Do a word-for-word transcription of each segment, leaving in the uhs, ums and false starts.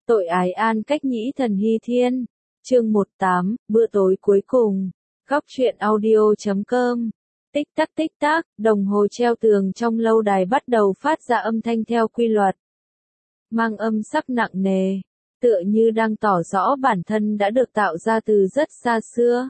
Tội ái An Cách Nhĩ Thần Hy Thiên. Chương mười tám, bữa tối cuối cùng. Góc truyện audio chấm com. Tích tắc tích tắc, đồng hồ treo tường trong lâu đài bắt đầu phát ra âm thanh theo quy luật. Mang âm sắc nặng nề, tựa như đang tỏ rõ bản thân đã được tạo ra từ rất xa xưa.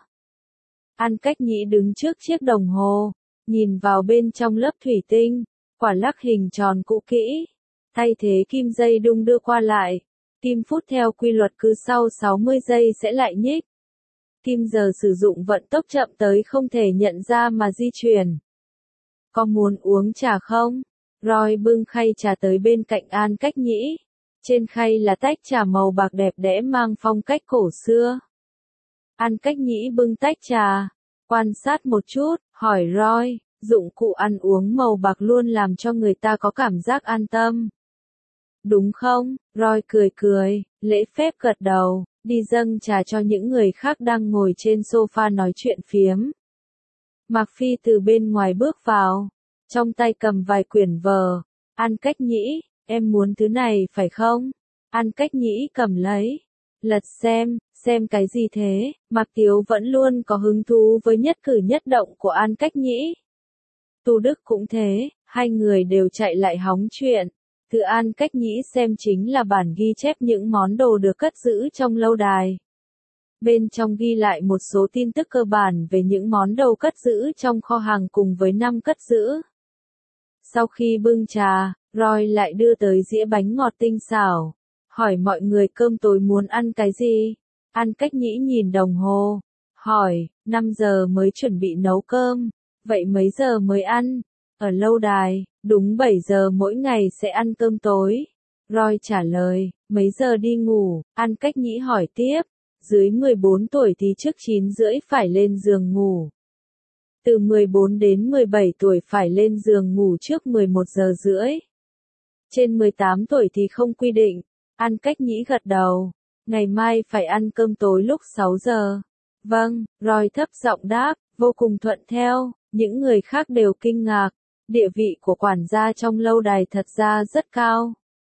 An Cách Nhĩ đứng trước chiếc đồng hồ, nhìn vào bên trong lớp thủy tinh, quả lắc hình tròn cũ kỹ, thay thế kim dây đung đưa qua lại. Kim phút theo quy luật cứ sau sáu mươi giây sẽ lại nhích. Kim giờ sử dụng vận tốc chậm tới không thể nhận ra mà di chuyển. Có muốn uống trà không? Roy bưng khay trà tới bên cạnh An Cách Nhĩ. Trên khay là tách trà màu bạc đẹp đẽ mang phong cách cổ xưa. An Cách Nhĩ bưng tách trà, quan sát một chút, hỏi Roy, dụng cụ ăn uống màu bạc luôn làm cho người ta có cảm giác an tâm. Đúng không? Roy cười cười, lễ phép gật đầu, đi dâng trà cho những người khác đang ngồi trên sofa nói chuyện phiếm. Mạc Phi từ bên ngoài bước vào, trong tay cầm vài quyển vở. An Cách Nhĩ, em muốn thứ này phải không? An Cách Nhĩ cầm lấy, lật xem, xem cái gì thế? Mạc Tiếu vẫn luôn có hứng thú với nhất cử nhất động của An Cách Nhĩ. Tu Đức cũng thế, hai người đều chạy lại hóng chuyện. Thứ An Cách Nhĩ xem chính là bản ghi chép những món đồ được cất giữ trong lâu đài. Bên trong ghi lại một số tin tức cơ bản về những món đồ cất giữ trong kho hàng cùng với năm cất giữ. Sau khi bưng trà, Roy lại đưa tới dĩa bánh ngọt tinh xảo, hỏi mọi người cơm tối muốn ăn cái gì. An Cách Nhĩ nhìn đồng hồ, hỏi, năm giờ mới chuẩn bị nấu cơm, vậy mấy giờ mới ăn? Ở lâu đài, đúng bảy giờ mỗi ngày sẽ ăn cơm tối. Roy trả lời, mấy giờ đi ngủ? An Cách Nhĩ hỏi tiếp, dưới mười bốn tuổi thì trước chín rưỡi phải lên giường ngủ. Từ mười bốn đến mười bảy tuổi phải lên giường ngủ trước mười một giờ rưỡi. Trên mười tám tuổi thì không quy định. An Cách Nhĩ gật đầu, ngày mai phải ăn cơm tối lúc sáu giờ. Vâng, Roy thấp giọng đáp, vô cùng thuận theo, những người khác đều kinh ngạc. Địa vị của quản gia trong lâu đài thật ra rất cao.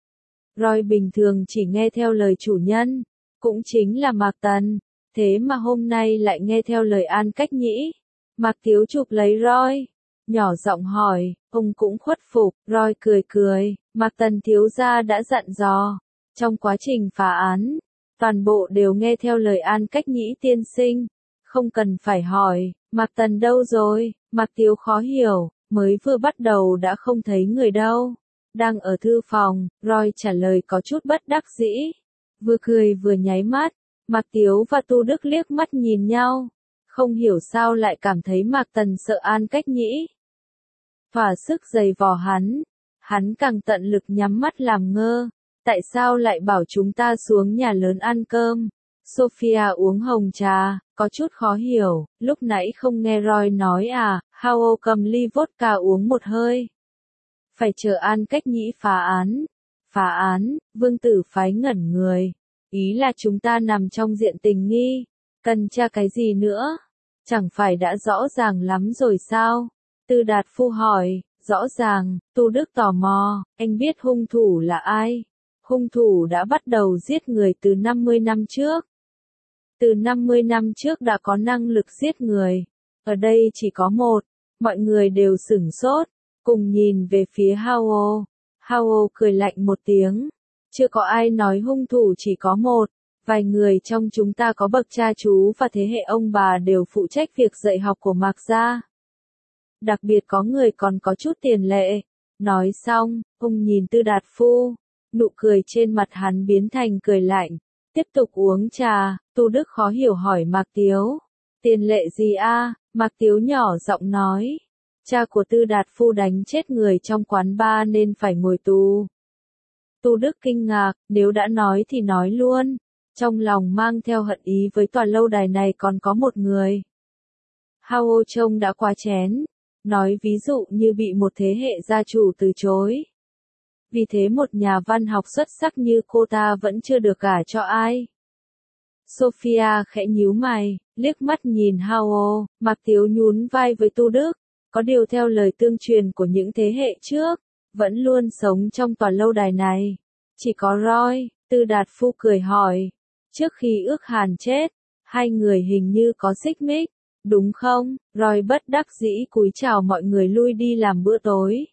Roy bình thường chỉ nghe theo lời chủ nhân, cũng chính là Mạc Tần, thế mà hôm nay lại nghe theo lời An Cách Nhĩ. Mạc Tiếu chụp lấy Roy, nhỏ giọng hỏi, ông cũng khuất phục. Roy cười cười, Mạc Tần thiếu gia đã dặn dò, trong quá trình phá án, toàn bộ đều nghe theo lời An Cách Nhĩ tiên sinh, không cần phải hỏi, Mạc Tần đâu rồi? Mạc Tiếu khó hiểu. Mới vừa bắt đầu đã không thấy người đâu. Đang ở thư phòng, Roy trả lời có chút bất đắc dĩ. Vừa cười vừa nháy mắt, Mạc Tiếu và Tu Đức liếc mắt nhìn nhau. Không hiểu sao lại cảm thấy Mạc Tần sợ An Cách Nhĩ. Thỏa sức giày vò hắn. Hắn càng tận lực nhắm mắt làm ngơ. Tại sao lại bảo chúng ta xuống nhà lớn ăn cơm? Sophia uống hồng trà, có chút khó hiểu, lúc nãy không nghe Roy nói à, Hao cầm ly vodka uống một hơi. Phải chờ An Cách Nhĩ phá án. Phá án, vương tử phái ngẩn người. Ý là chúng ta nằm trong diện tình nghi. Cần tra cái gì nữa? Chẳng phải đã rõ ràng lắm rồi sao? Tư Đạt Phu hỏi, rõ ràng. Tu Đức tò mò, anh biết hung thủ là ai? Hung thủ đã bắt đầu giết người từ năm mươi năm trước. Từ năm mươi năm trước đã có năng lực giết người. Ở đây chỉ có một. Mọi người đều sửng sốt, cùng nhìn về phía Hao. Hao cười lạnh một tiếng. Chưa có ai nói hung thủ chỉ có một. Vài người trong chúng ta có bậc cha chú và thế hệ ông bà đều phụ trách việc dạy học của Mạc gia. Đặc biệt có người còn có chút tiền lệ. Nói xong, ông nhìn Tư Đạt Phu. Nụ cười trên mặt hắn biến thành cười lạnh. Tiếp tục uống trà, Tu Đức khó hiểu hỏi Mạc Tiếu. Tiền lệ gì a? Mạc Tiếu nhỏ giọng nói. Cha của Tư Đạt Phu đánh chết người trong quán bar nên phải ngồi tù. Tu Đức kinh ngạc, nếu đã nói thì nói luôn. Trong lòng mang theo hận ý với tòa lâu đài này còn có một người. Hao trông đã quá chén. Nói ví dụ như bị một thế hệ gia chủ từ chối. Vì thế một nhà văn học xuất sắc như cô ta vẫn chưa được gả cho ai. Sophia khẽ nhíu mày, liếc mắt nhìn Hao. Mạc Tiếu nhún vai với Tu Đức. Có điều theo lời tương truyền của những thế hệ trước, vẫn luôn sống trong tòa lâu đài này. Chỉ có Roy, Tư Đạt Phu cười hỏi. Trước khi ước hàn chết, hai người hình như có xích mích, đúng không? Roy bất đắc dĩ cúi chào mọi người lui đi làm bữa tối.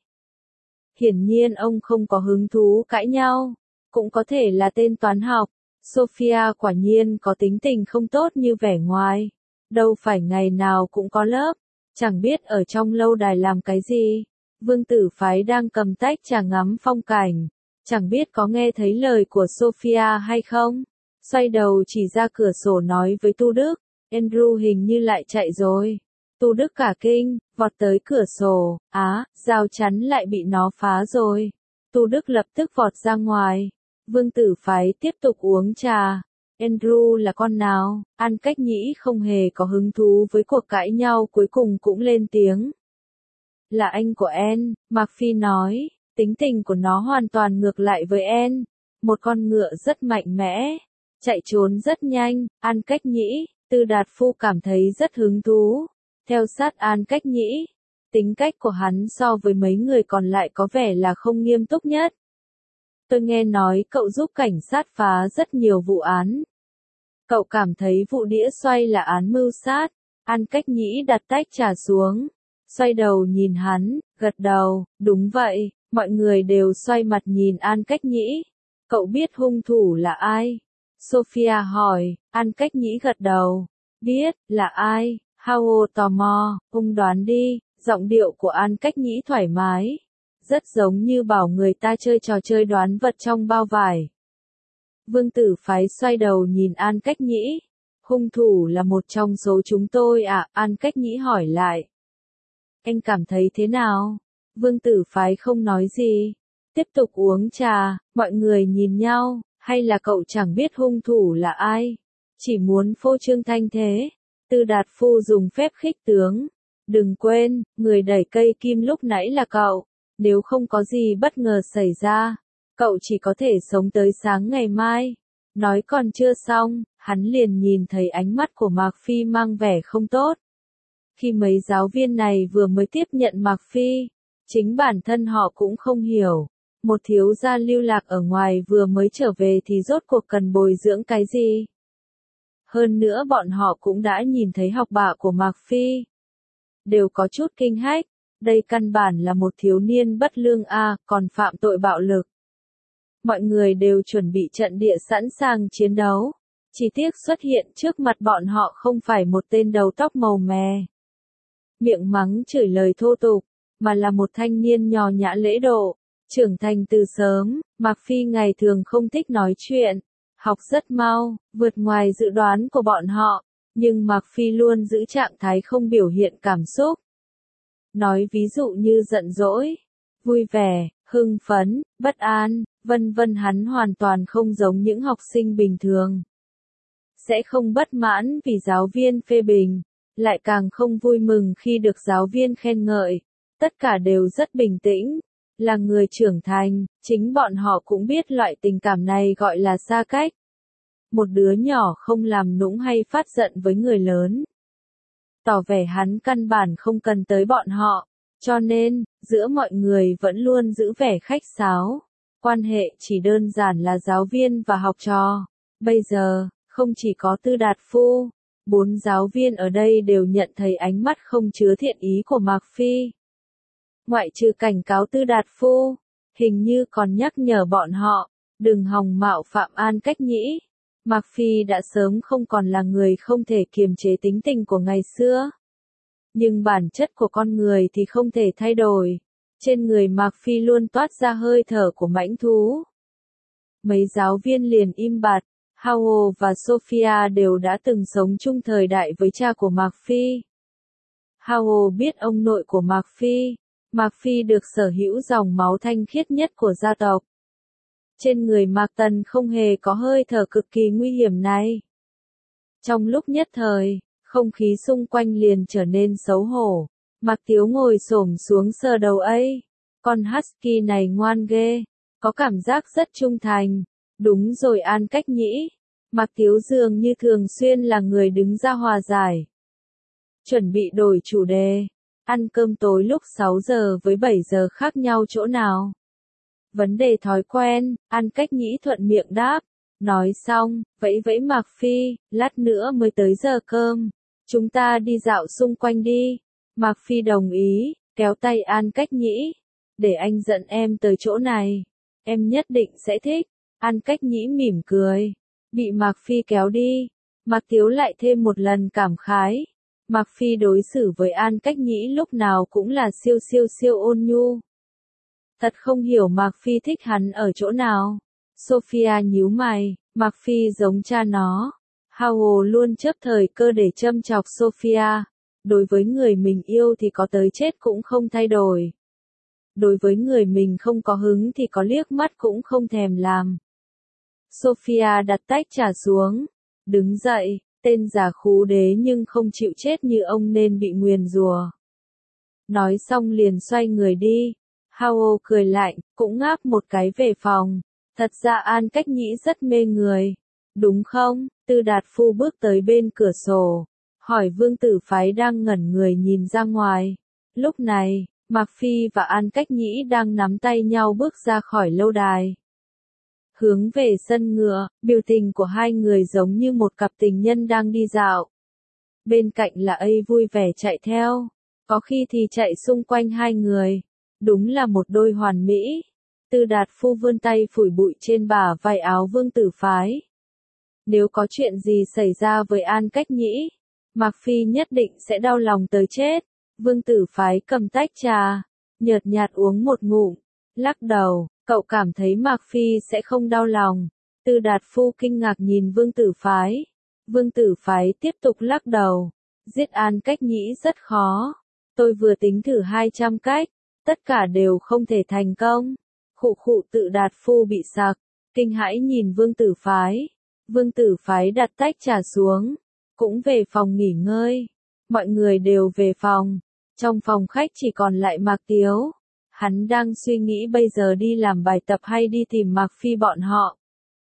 Hiển nhiên ông không có hứng thú cãi nhau, cũng có thể là tên toán học. Sophia quả nhiên có tính tình không tốt như vẻ ngoài. Đâu phải ngày nào cũng có lớp, chẳng biết ở trong lâu đài làm cái gì. Vương Tử Phái đang cầm tách trà ngắm phong cảnh, chẳng biết có nghe thấy lời của Sophia hay không. Xoay đầu chỉ ra cửa sổ nói với Tu Đức, Andrew hình như lại chạy rồi. Tu Đức cả kinh, vọt tới cửa sổ, á, rào chắn lại bị nó phá rồi. Tu Đức lập tức vọt ra ngoài. Vương Tử Phái tiếp tục uống trà. Andrew là con nào? An Cách Nhĩ không hề có hứng thú với cuộc cãi nhau, cuối cùng cũng lên tiếng. Là anh của Anne, Mạc Phi nói, tính tình của nó hoàn toàn ngược lại với Anne. Một con ngựa rất mạnh mẽ, chạy trốn rất nhanh. An Cách Nhĩ, Tư Đạt Phu cảm thấy rất hứng thú. Theo sát An Cách Nhĩ, tính cách của hắn so với mấy người còn lại có vẻ là không nghiêm túc nhất. Tôi nghe nói cậu giúp cảnh sát phá rất nhiều vụ án. Cậu cảm thấy vụ đĩa xoay là án mưu sát. An Cách Nhĩ đặt tách trà xuống, xoay đầu nhìn hắn, gật đầu, đúng vậy. Mọi người đều xoay mặt nhìn An Cách Nhĩ. Cậu biết hung thủ là ai? Sophia hỏi. An Cách Nhĩ gật đầu. Biết, là ai? Howard tò mò, ông đoán đi. Giọng điệu của An Cách Nhĩ thoải mái, rất giống như bảo người ta chơi trò chơi đoán vật trong bao vải. Vương Tử Phái xoay đầu nhìn An Cách Nhĩ. Hung thủ là một trong số chúng tôi à? An Cách Nhĩ hỏi lại. Anh cảm thấy thế nào? Vương Tử Phái không nói gì, tiếp tục uống trà. Mọi người nhìn nhau, hay là cậu chẳng biết hung thủ là ai, chỉ muốn phô trương thanh thế? Tư Đạt Phu dùng phép khích tướng. Đừng quên, người đẩy cây kim lúc nãy là cậu. Nếu không có gì bất ngờ xảy ra, cậu chỉ có thể sống tới sáng ngày mai. Nói còn chưa xong, hắn liền nhìn thấy ánh mắt của Mạc Phi mang vẻ không tốt. Khi mấy giáo viên này vừa mới tiếp nhận Mạc Phi, chính bản thân họ cũng không hiểu. Một thiếu gia lưu lạc ở ngoài vừa mới trở về thì rốt cuộc cần bồi dưỡng cái gì? Hơn nữa bọn họ cũng đã nhìn thấy học bạ của Mạc Phi. Đều có chút kinh hách. Đây căn bản là một thiếu niên bất lương a, còn phạm tội bạo lực. Mọi người đều chuẩn bị trận địa sẵn sàng chiến đấu. Chỉ tiếc xuất hiện trước mặt bọn họ không phải một tên đầu tóc màu mè, miệng mắng chửi lời thô tục, mà là một thanh niên nho nhã lễ độ, trưởng thành từ sớm. Mạc Phi ngày thường không thích nói chuyện, học rất mau, vượt ngoài dự đoán của bọn họ, nhưng Mạc Phi luôn giữ trạng thái không biểu hiện cảm xúc. Nói ví dụ như giận dỗi, vui vẻ, hưng phấn, bất an, vân vân, hắn hoàn toàn không giống những học sinh bình thường. Sẽ không bất mãn vì giáo viên phê bình, lại càng không vui mừng khi được giáo viên khen ngợi. Tất cả đều rất bình tĩnh, là người trưởng thành, chính bọn họ cũng biết loại tình cảm này gọi là xa cách. Một đứa nhỏ không làm nũng hay phát giận với người lớn, tỏ vẻ hắn căn bản không cần tới bọn họ, cho nên, giữa mọi người vẫn luôn giữ vẻ khách sáo. Quan hệ chỉ đơn giản là giáo viên và học trò. Bây giờ, không chỉ có Tư Đạt Phu, bốn giáo viên ở đây đều nhận thấy ánh mắt không chứa thiện ý của Mạc Phi. Ngoại trừ cảnh cáo Tư Đạt Phu, hình như còn nhắc nhở bọn họ, đừng hòng mạo phạm An Cách Nhĩ. Mạc Phi đã sớm không còn là người không thể kiềm chế tính tình của ngày xưa. Nhưng bản chất của con người thì không thể thay đổi. Trên người Mạc Phi luôn toát ra hơi thở của mãnh thú. Mấy giáo viên liền im bặt. Howard và Sophia đều đã từng sống chung thời đại với cha của Mạc Phi. Howard biết ông nội của Mạc Phi. Mạc Phi được sở hữu dòng máu thanh khiết nhất của gia tộc. Trên người Mạc Tần không hề có hơi thở cực kỳ nguy hiểm này. Trong lúc nhất thời, không khí xung quanh liền trở nên xấu hổ. Mạc Tiếu ngồi xổm xuống sờ đầu ấy. Con husky này ngoan ghê, có cảm giác rất trung thành. Đúng rồi An Cách Nhĩ. Mạc Tiếu dường như thường xuyên là người đứng ra hòa giải. Chuẩn bị đổi chủ đề. Ăn cơm tối lúc sáu giờ với bảy giờ khác nhau chỗ nào? Vấn đề thói quen, An Cách Nhĩ thuận miệng đáp. Nói xong, vẫy vẫy Mạc Phi, lát nữa mới tới giờ cơm. Chúng ta đi dạo xung quanh đi. Mạc Phi đồng ý, kéo tay An Cách Nhĩ. Để anh dẫn em tới chỗ này. Em nhất định sẽ thích. An Cách Nhĩ mỉm cười. Bị Mạc Phi kéo đi. Mạc Tiếu lại thêm một lần cảm khái. Mạc Phi đối xử với An Cách Nhĩ lúc nào cũng là siêu siêu siêu ôn nhu. Thật không hiểu Mạc Phi thích hắn ở chỗ nào. Sophia nhíu mày, Mạc Phi giống cha nó. Howell luôn chấp thời cơ để châm chọc Sophia. Đối với người mình yêu thì có tới chết cũng không thay đổi. Đối với người mình không có hứng thì có liếc mắt cũng không thèm làm. Sophia đặt tách trà xuống. Đứng dậy, tên giả khú đế nhưng không chịu chết như ông nên bị nguyền rủa. Nói xong liền xoay người đi. Howell cười lạnh, cũng ngáp một cái về phòng. Thật ra An Cách Nhĩ rất mê người. Đúng không? Tư Đạt Phu bước tới bên cửa sổ. Hỏi Vương Tử Phái đang ngẩn người nhìn ra ngoài. Lúc này, Mạc Phi và An Cách Nhĩ đang nắm tay nhau bước ra khỏi lâu đài. Hướng về sân ngựa, biểu tình của hai người giống như một cặp tình nhân đang đi dạo. Bên cạnh là A vui vẻ chạy theo. Có khi thì chạy xung quanh hai người. Đúng là một đôi hoàn mỹ. Tư Đạt Phu vươn tay phủi bụi trên bả vai áo Vương Tử Phái. Nếu có chuyện gì xảy ra với An Cách Nhĩ, Mạc Phi nhất định sẽ đau lòng tới chết. Vương Tử Phái cầm tách trà, nhợt nhạt uống một ngụm, lắc đầu, cậu cảm thấy Mạc Phi sẽ không đau lòng. Tư Đạt Phu kinh ngạc nhìn Vương Tử Phái. Vương Tử Phái tiếp tục lắc đầu. Giết An Cách Nhĩ rất khó. Tôi vừa tính thử hai trăm cách, tất cả đều không thể thành công. Khụ khụ Tư Đạt Phu bị sặc, kinh hãi nhìn Vương Tử Phái. Vương Tử Phái đặt tách trà xuống, cũng về phòng nghỉ ngơi. Mọi người đều về phòng. Trong phòng khách chỉ còn lại Mạc Tiếu. Hắn đang suy nghĩ bây giờ đi làm bài tập hay đi tìm Mạc Phi bọn họ.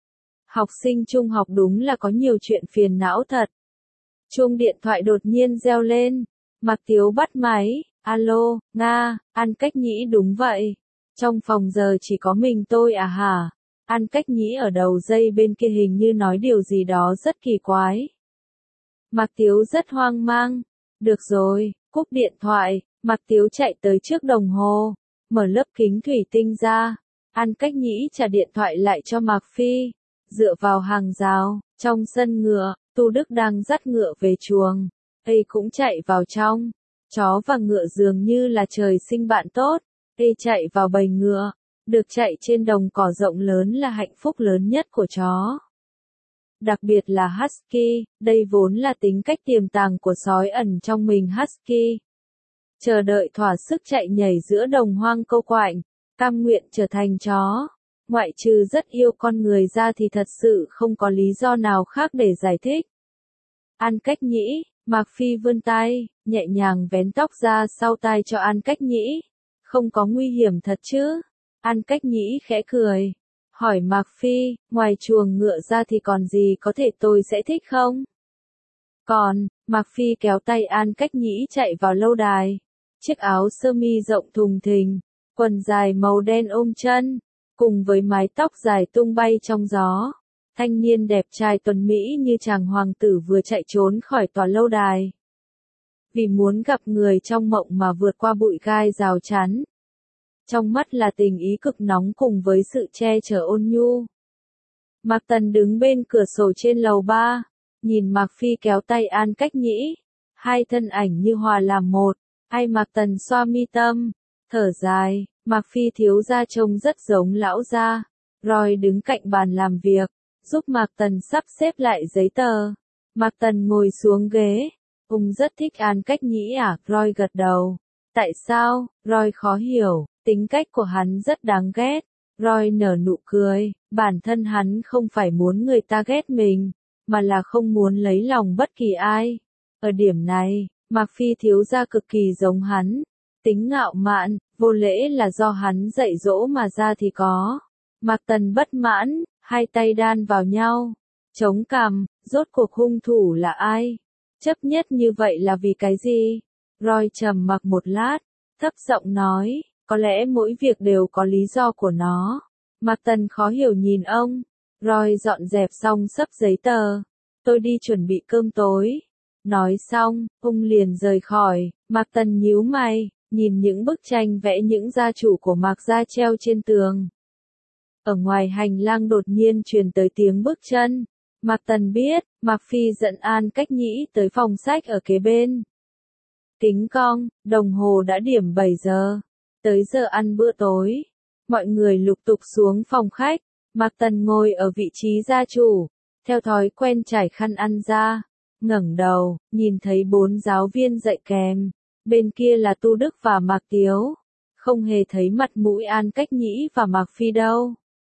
Học sinh trung học đúng là có nhiều chuyện phiền não thật. Chuông điện thoại đột nhiên reo lên. Mạc Tiếu bắt máy. Alo, Nga, An Cách Nhĩ đúng vậy. Trong phòng giờ chỉ có mình tôi à hả? An Cách Nhĩ ở đầu dây bên kia hình như nói điều gì đó rất kỳ quái. Mạc Tiếu rất hoang mang. Được rồi, cúp điện thoại. Mạc Tiếu chạy tới trước đồng hồ, mở lớp kính thủy tinh ra. An Cách Nhĩ trả điện thoại lại cho Mạc Phi. Dựa vào hàng rào, trong sân ngựa, Tu Đức đang dắt ngựa về chuồng. A cũng chạy vào trong. Chó và ngựa dường như là trời sinh bạn tốt. A chạy vào bầy ngựa. Được chạy trên đồng cỏ rộng lớn là hạnh phúc lớn nhất của chó. Đặc biệt là Husky, đây vốn là tính cách tiềm tàng của sói ẩn trong mình Husky. Chờ đợi thỏa sức chạy nhảy giữa đồng hoang câu quạnh, cam nguyện trở thành chó. Ngoại trừ rất yêu con người ra thì thật sự không có lý do nào khác để giải thích. An Cách Nhĩ, Mạc Phi vươn tay, nhẹ nhàng vén tóc ra sau tai cho An Cách Nhĩ. Không có nguy hiểm thật chứ? An Cách Nhĩ khẽ cười. Hỏi Mạc Phi, ngoài chuồng ngựa ra thì còn gì có thể tôi sẽ thích không? Còn, Mạc Phi kéo tay An Cách Nhĩ chạy vào lâu đài. Chiếc áo sơ mi rộng thùng thình, quần dài màu đen ôm chân, cùng với mái tóc dài tung bay trong gió. Thanh niên đẹp trai tuấn mỹ như chàng hoàng tử vừa chạy trốn khỏi tòa lâu đài. Vì muốn gặp người trong mộng mà vượt qua bụi gai rào chắn. Trong mắt là tình ý cực nóng cùng với sự che chở ôn nhu. Mạc Tần đứng bên cửa sổ trên lầu ba, nhìn Mạc Phi kéo tay An Cách Nhĩ. Hai thân ảnh như hòa làm một. Ai Mạc Tần xoa mi tâm, thở dài, Mạc Phi thiếu gia trông rất giống lão gia. Roy đứng cạnh bàn làm việc, giúp Mạc Tần sắp xếp lại giấy tờ. Mạc Tần ngồi xuống ghế. Ông rất thích An Cách Nhĩ à? Roy gật đầu. Tại sao? Roy khó hiểu, tính cách của hắn rất đáng ghét. Roy nở nụ cười, bản thân hắn không phải muốn người ta ghét mình, mà là không muốn lấy lòng bất kỳ ai. Ở điểm này, Mạc Phi thiếu gia cực kỳ giống hắn. Tính ngạo mạn, vô lễ là do hắn dạy dỗ mà ra thì có. Mạc Tần bất mãn, hai tay đan vào nhau, chống cằm, rốt cuộc hung thủ là ai? Chấp nhất như vậy là vì cái gì? Roy trầm mặc một lát, thấp giọng nói, có lẽ mỗi việc đều có lý do của nó. Mạc Tần khó hiểu nhìn ông. Roy dọn dẹp xong sấp giấy tờ. Tôi đi chuẩn bị cơm tối. Nói xong, ông liền rời khỏi. Mạc Tần nhíu mày, nhìn những bức tranh vẽ những gia chủ của Mạc gia treo trên tường. Ở ngoài hành lang đột nhiên truyền tới tiếng bước chân. Mạc Tần biết, Mạc Phi dẫn An Cách Nhĩ tới phòng sách ở kế bên. Tính cong, đồng hồ đã điểm bảy giờ. Tới giờ ăn bữa tối. Mọi người lục tục xuống phòng khách. Mạc Tần ngồi ở vị trí gia chủ. Theo thói quen trải khăn ăn ra. Ngẩng đầu, nhìn thấy bốn giáo viên dạy kèm. Bên kia là Tu Đức và Mạc Tiếu. Không hề thấy mặt mũi An Cách Nhĩ và Mạc Phi đâu.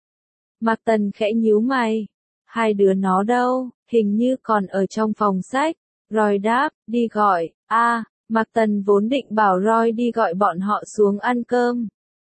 Mạc Tần khẽ nhíu mày. Hai đứa nó đâu, hình như còn ở trong phòng sách. Roy đáp, đi gọi. a à, Mạc Tần vốn định bảo Roy đi gọi bọn họ xuống ăn cơm.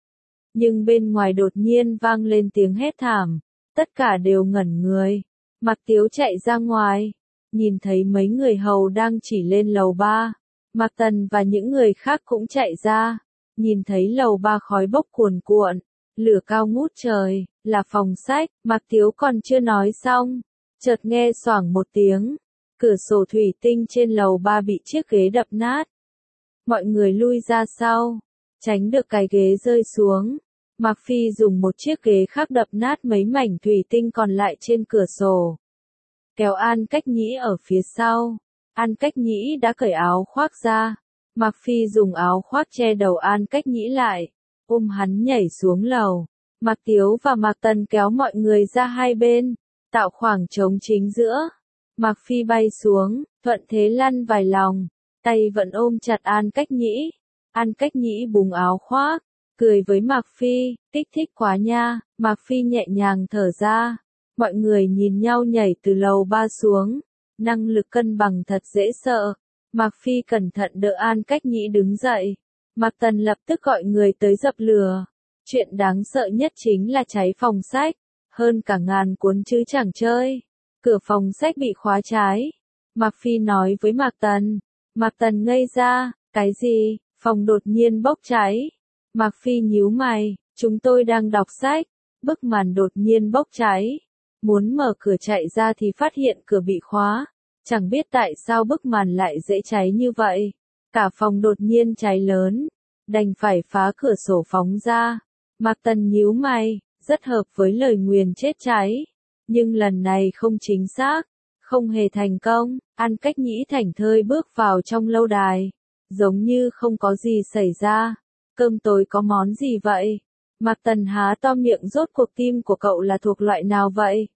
Nhưng bên ngoài đột nhiên vang lên tiếng hét thảm. Tất cả đều ngẩn người. Mạc Tiếu chạy ra ngoài. Nhìn thấy mấy người hầu đang chỉ lên lầu ba. Mạc Tần và những người khác cũng chạy ra. Nhìn thấy lầu ba khói bốc cuồn cuộn. Lửa cao ngút trời, là phòng sách. Mạc Tiếu còn chưa nói xong. Chợt nghe xoảng một tiếng. Cửa sổ thủy tinh trên lầu ba bị chiếc ghế đập nát. Mọi người lui ra sau. Tránh được cái ghế rơi xuống. Mạc Phi dùng một chiếc ghế khác đập nát mấy mảnh thủy tinh còn lại trên cửa sổ. Kéo An Cách Nhĩ ở phía sau. An Cách Nhĩ đã cởi áo khoác ra. Mạc Phi dùng áo khoác che đầu An Cách Nhĩ lại. Ôm hắn nhảy xuống lầu. Mạc Tiếu và Mạc Tần kéo mọi người ra hai bên. Tạo khoảng trống chính giữa. Mạc Phi bay xuống, thuận thế lăn vài lòng. Tay vẫn ôm chặt An Cách Nhĩ. An Cách Nhĩ búng áo khoác. Cười với Mạc Phi, kích thích quá nha. Mạc Phi nhẹ nhàng thở ra. Mọi người nhìn nhau nhảy từ lầu ba xuống. Năng lực cân bằng thật dễ sợ. Mạc Phi cẩn thận đỡ An Cách Nhĩ đứng dậy. Mạc Tần lập tức gọi người tới dập lửa. Chuyện đáng sợ nhất chính là cháy phòng sách. Hơn cả ngàn cuốn chứ chẳng chơi. Cửa phòng sách bị khóa trái. Mạc Phi nói với Mạc Tần. Mạc Tần ngây ra, cái gì, phòng đột nhiên bốc cháy. Mạc Phi nhíu mày, chúng tôi đang đọc sách. Bức màn đột nhiên bốc cháy. Muốn mở cửa chạy ra thì phát hiện cửa bị khóa. Chẳng biết tại sao bức màn lại dễ cháy như vậy. Cả phòng đột nhiên cháy lớn. Đành phải phá cửa sổ phóng ra. Mạc Tần nhíu mày, rất hợp với lời nguyền chết cháy. Nhưng lần này không chính xác. Không hề thành công. An Cách Nhĩ thảnh thơi bước vào trong lâu đài. Giống như không có gì xảy ra. Cơm tối có món gì vậy? Mạc Tần há to miệng, rốt cuộc tim của cậu là thuộc loại nào vậy?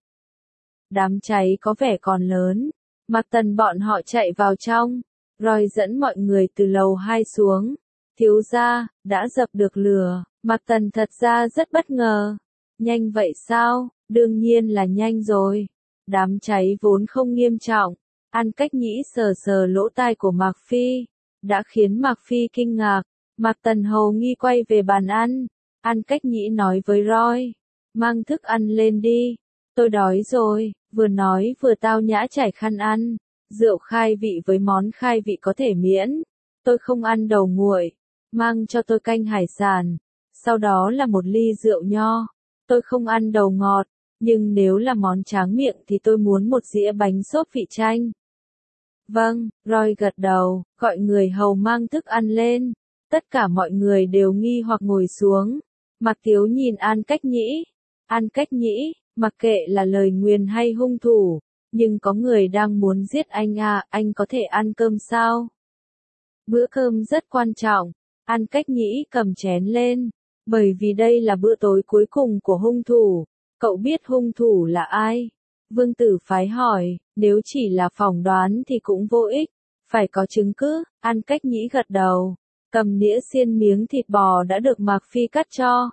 Đám cháy có vẻ còn lớn. Mạc Tần bọn họ chạy vào trong. Roy dẫn mọi người từ lầu hai xuống. Thiếu gia, đã dập được lửa. Mạc Tần thật ra rất bất ngờ. Nhanh vậy sao? Đương nhiên là nhanh rồi. Đám cháy vốn không nghiêm trọng. An Cách Nhĩ sờ sờ lỗ tai của Mạc Phi. Đã khiến Mạc Phi kinh ngạc. Mạc Tần hầu nghi quay về bàn ăn. An Cách Nhĩ nói với Roy. Mang thức ăn lên đi. Tôi đói rồi. Vừa nói vừa tao nhã trải khăn ăn. Rượu khai vị với món khai vị có thể miễn. Tôi không ăn đầu nguội. Mang cho tôi canh hải sản. Sau đó là một ly rượu nho. Tôi không ăn đầu ngọt. Nhưng nếu là món tráng miệng thì tôi muốn một dĩa bánh xốp vị chanh. Vâng, Roy gật đầu, gọi người hầu mang thức ăn lên. Tất cả mọi người đều nghi hoặc ngồi xuống. Mạc Tiếu nhìn An Cách Nhĩ. An Cách Nhĩ, mặc kệ là lời nguyền hay hung thủ. Nhưng có người đang muốn giết anh à, anh có thể ăn cơm sao? Bữa cơm rất quan trọng. An Cách Nhĩ cầm chén lên. Bởi vì đây là bữa tối cuối cùng của hung thủ. Cậu biết hung thủ là ai? Vương Tử Phái hỏi, nếu chỉ là phỏng đoán thì cũng vô ích. Phải có chứng cứ. An Cách Nhĩ gật đầu. Cầm đĩa xiên miếng thịt bò đã được Mạc Phi cắt cho.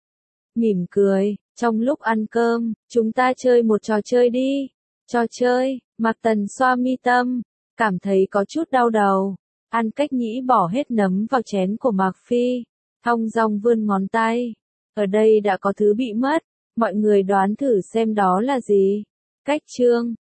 Mỉm cười, trong lúc ăn cơm, chúng ta chơi một trò chơi đi. Trò chơi, Mạc Tần xoa mi tâm, cảm thấy có chút đau đầu. An Cách Nhĩ bỏ hết nấm vào chén của Mạc Phi, thong dong vươn ngón tay. Ở đây đã có thứ bị mất, mọi người đoán thử xem đó là gì. Cách chương